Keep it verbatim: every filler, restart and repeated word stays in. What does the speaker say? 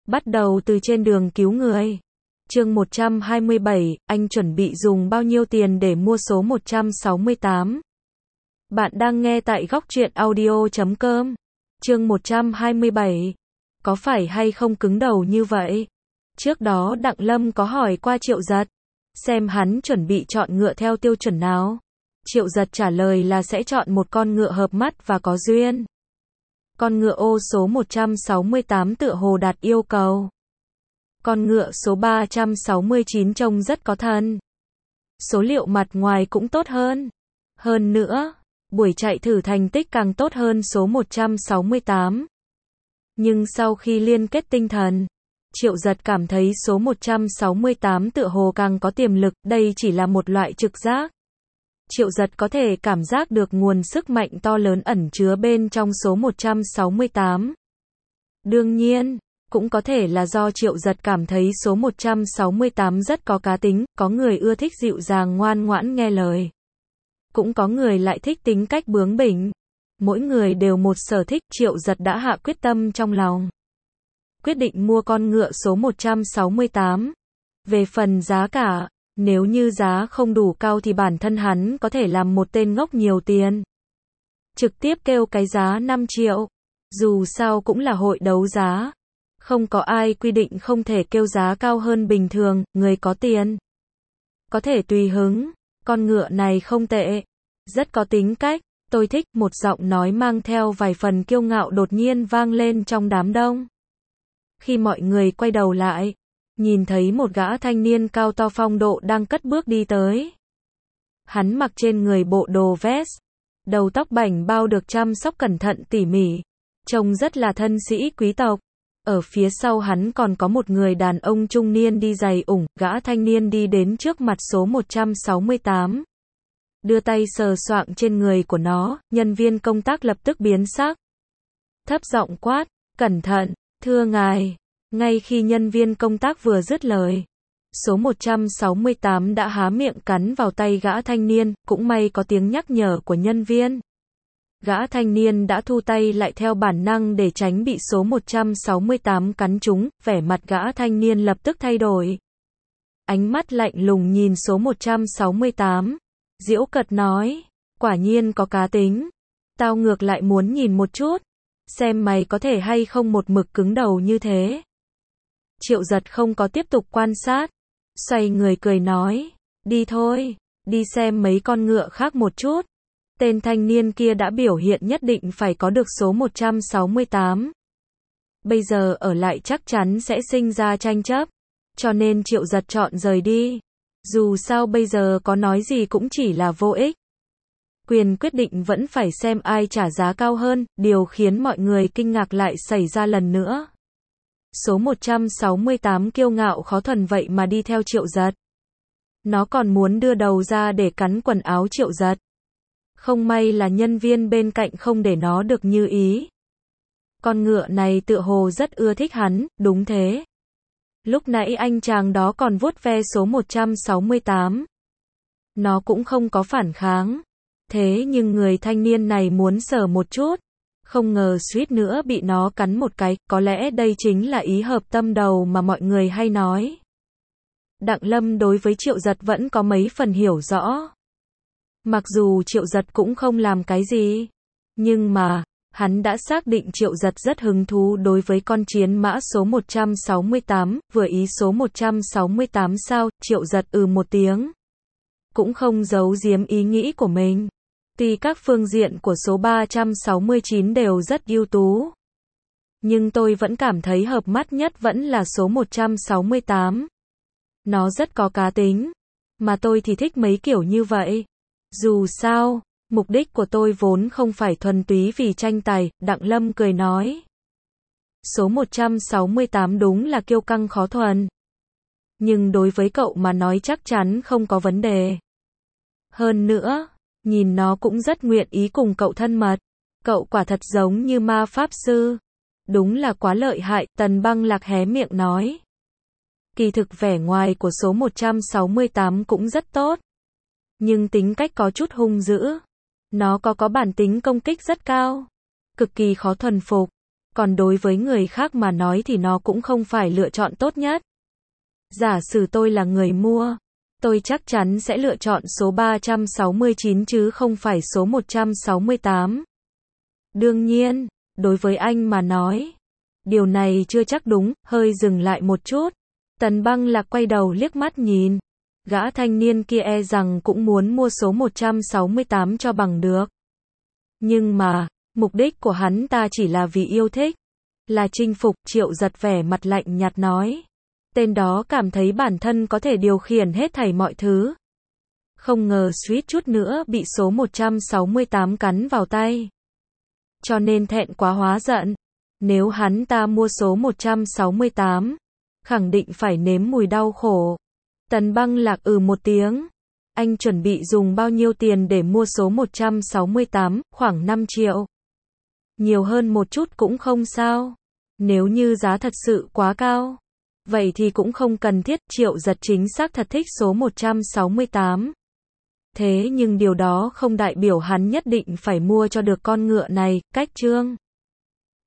Bắt đầu từ trên đường cứu người. Chương một trăm hai mươi bảy, anh chuẩn bị dùng bao nhiêu tiền để mua số một trăm sáu mươi tám? Bạn đang nghe tại góc truyện audio chấm com. Chương một trăm hai mươi bảy. Có phải hay không cứng đầu như vậy? Trước đó Đặng Lâm có hỏi qua Triệu Giật, xem hắn chuẩn bị chọn ngựa theo tiêu chuẩn nào. Triệu Giật trả lời là sẽ chọn một con ngựa hợp mắt và có duyên. Con ngựa ô số một trăm sáu mươi tám tựa hồ đạt yêu cầu. Con ngựa số ba trăm sáu mươi chín trông rất có thân. Số liệu mặt ngoài cũng tốt hơn. Hơn nữa, buổi chạy thử thành tích càng tốt hơn số một trăm sáu mươi tám. Nhưng sau khi liên kết tinh thần, Triệu Giật cảm thấy số một trăm sáu mươi tám tựa hồ càng có tiềm lực, đây chỉ là một loại trực giác. Triệu Giật có thể cảm giác được nguồn sức mạnh to lớn ẩn chứa bên trong số một trăm sáu mươi tám. Đương nhiên, cũng có thể là do Triệu Giật cảm thấy số một trăm sáu mươi tám rất có cá tính, có người ưa thích dịu dàng ngoan ngoãn nghe lời. Cũng có người lại thích tính cách bướng bỉnh. Mỗi người đều một sở thích, Triệu Giật đã hạ quyết tâm trong lòng. Quyết định mua con ngựa số một trăm sáu mươi tám. Về phần giá cả, nếu như giá không đủ cao thì bản thân hắn có thể làm một tên ngốc nhiều tiền. Trực tiếp kêu cái giá năm triệu. Dù sao cũng là hội đấu giá. Không có ai quy định không thể kêu giá cao hơn bình thường, người có tiền có thể tùy hứng. Con ngựa này không tệ, rất có tính cách, tôi thích. Một giọng nói mang theo vài phần kiêu ngạo đột nhiên vang lên trong đám đông. Khi mọi người quay đầu lại, nhìn thấy một gã thanh niên cao to phong độ đang cất bước đi tới. Hắn mặc trên người bộ đồ vest, đầu tóc bảnh bao được chăm sóc cẩn thận tỉ mỉ, trông rất là thân sĩ quý tộc. Ở phía sau hắn còn có một người đàn ông trung niên đi giày ủng. Gã thanh niên đi đến trước mặt số một trăm sáu mươi tám, đưa tay sờ soạng trên người của nó. Nhân viên công tác lập tức biến sắc, thấp giọng quát, cẩn thận, thưa ngài. Ngay khi nhân viên công tác vừa dứt lời, số một trăm sáu mươi tám đã há miệng cắn vào tay gã thanh niên. Cũng may có tiếng nhắc nhở của nhân viên. Gã thanh niên đã thu tay lại theo bản năng để tránh bị số một trăm sáu mươi tám cắn trúng. Vẻ mặt gã thanh niên lập tức thay đổi. Ánh mắt lạnh lùng nhìn số một trăm sáu mươi tám. Giễu cợt nói, quả nhiên có cá tính. Tao ngược lại muốn nhìn một chút, xem mày có thể hay không một mực cứng đầu như thế. Triệu Giật không có tiếp tục quan sát, xoay người cười nói, đi thôi, đi xem mấy con ngựa khác một chút. Tên thanh niên kia đã biểu hiện nhất định phải có được số một trăm sáu mươi tám. Bây giờ ở lại chắc chắn sẽ sinh ra tranh chấp, cho nên Triệu Giật chọn rời đi. Dù sao bây giờ có nói gì cũng chỉ là vô ích. Quyền quyết định vẫn phải xem ai trả giá cao hơn. Điều khiến mọi người kinh ngạc lại xảy ra lần nữa. Số một trăm sáu mươi tám kiêu ngạo khó thuần vậy mà đi theo Triệu Giật. Nó còn muốn đưa đầu ra để cắn quần áo Triệu Giật. Không may là nhân viên bên cạnh không để nó được như ý. Con ngựa này tựa hồ rất ưa thích hắn. Đúng thế. Lúc nãy anh chàng đó còn vuốt ve số một trăm sáu mươi tám. Nó cũng không có phản kháng. Thế nhưng người thanh niên này muốn sờ một chút. Không ngờ suýt nữa bị nó cắn một cái. Có lẽ đây chính là ý hợp tâm đầu mà mọi người hay nói. Đặng Lâm đối với Triệu Giật vẫn có mấy phần hiểu rõ. Mặc dù Triệu Giật cũng không làm cái gì, nhưng mà, hắn đã xác định Triệu Giật rất hứng thú đối với con chiến mã số một trăm sáu mươi tám. Vừa ý số một trăm sáu mươi tám sao? Triệu Giật ừ một tiếng. Cũng không giấu giếm ý nghĩ của mình. Tuy các phương diện của số ba trăm sáu mươi chín đều rất ưu tú, nhưng tôi vẫn cảm thấy hợp mắt nhất vẫn là số một trăm sáu mươi tám. Nó rất có cá tính, mà tôi thì thích mấy kiểu như vậy. Dù sao, mục đích của tôi vốn không phải thuần túy vì tranh tài. Đặng Lâm cười nói, số một trăm sáu mươi tám đúng là kiêu căng khó thuần, nhưng đối với cậu mà nói chắc chắn không có vấn đề. Hơn nữa, nhìn nó cũng rất nguyện ý cùng cậu thân mật. Cậu quả thật giống như ma pháp sư. Đúng là quá lợi hại. Tần Băng Lạc hé miệng nói. Kỳ thực vẻ ngoài của số một trăm sáu mươi tám cũng rất tốt, nhưng tính cách có chút hung dữ. Nó có có bản tính công kích rất cao, cực kỳ khó thuần phục. Còn đối với người khác mà nói thì nó cũng không phải lựa chọn tốt nhất. Giả sử tôi là người mua, tôi chắc chắn sẽ lựa chọn số ba trăm sáu mươi chín chứ không phải số một trăm sáu mươi tám. Đương nhiên, đối với anh mà nói, điều này chưa chắc đúng, hơi dừng lại một chút. Tần Băng Lạc quay đầu liếc mắt nhìn. Gã thanh niên kia e rằng cũng muốn mua số một trăm sáu mươi tám cho bằng được. Nhưng mà, mục đích của hắn ta chỉ là vì yêu thích, là chinh phục. Triệu Giật vẻ mặt lạnh nhạt nói. Tên đó cảm thấy bản thân có thể điều khiển hết thảy mọi thứ. Không ngờ suýt chút nữa bị số một trăm sáu mươi tám cắn vào tay. Cho nên thẹn quá hóa giận. Nếu hắn ta mua số một trăm sáu mươi tám, khẳng định phải nếm mùi đau khổ. Tần Băng Lạc ừ một tiếng. Anh chuẩn bị dùng bao nhiêu tiền để mua số một trăm sáu mươi tám, khoảng năm triệu. Nhiều hơn một chút cũng không sao. Nếu như giá thật sự quá cao, vậy thì cũng không cần thiết. Triệu Giật chính xác thật thích số một trăm sáu mươi tám. Thế nhưng điều đó không đại biểu hắn nhất định phải mua cho được con ngựa này. Cách chương